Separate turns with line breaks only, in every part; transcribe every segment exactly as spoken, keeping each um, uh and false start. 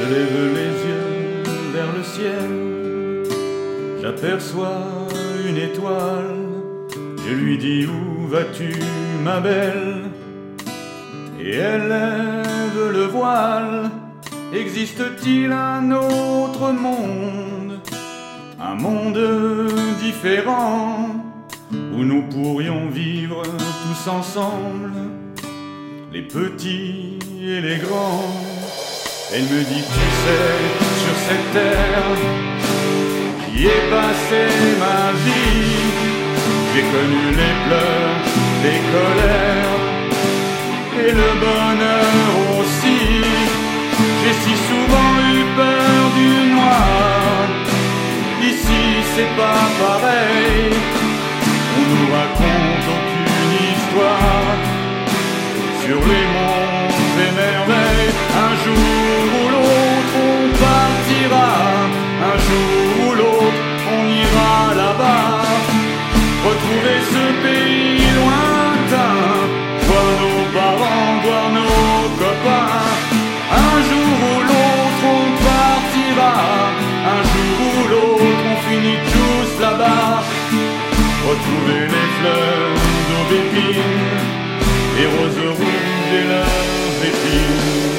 lève les yeux vers le ciel, j'aperçois une étoile. Je lui dis: où vas-tu, ma belle? Et elle lève le voile. Existe-t-il un autre monde, un monde différent, où nous pourrions vivre tous ensemble, les petits et les grands? Elle me dit: tu sais, sur cette terre, j'y ai passé ma vie. J'ai connu les pleurs, les colères et le bonheur aussi. J'ai si souvent eu peur du noir. Ici c'est pas pareil, on nous raconte aucune histoire sur les monts et merveilles. Un jour ou l'autre on partira, un jour ou l'autre on ira là-bas, retrouver ce pays lointain, voir nos parents, voir nos copains. Un jour ou l'autre on partira, un jour ou l'autre on finit tous là-bas, retrouver les fleurs d'aubépine, les roses rouges et leurs épines.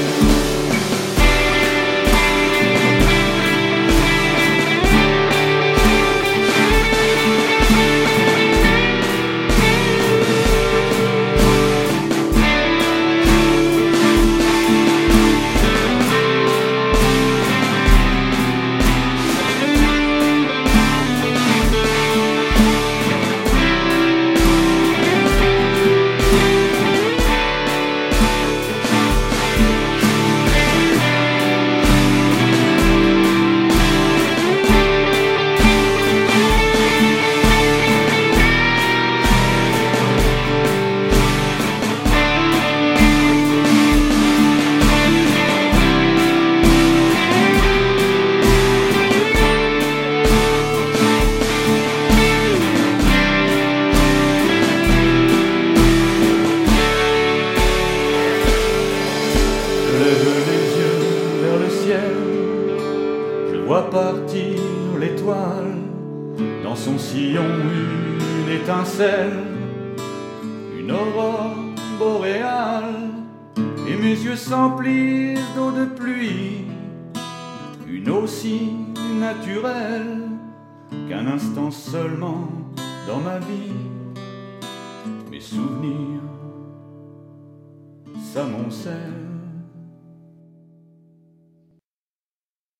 Je vois partir l'étoile, dans son sillon une étincelle, une aurore boréale, et mes yeux s'emplissent d'eau de pluie, une eau si naturelle qu'un instant seulement dans ma vie, mes souvenirs s'amoncellent.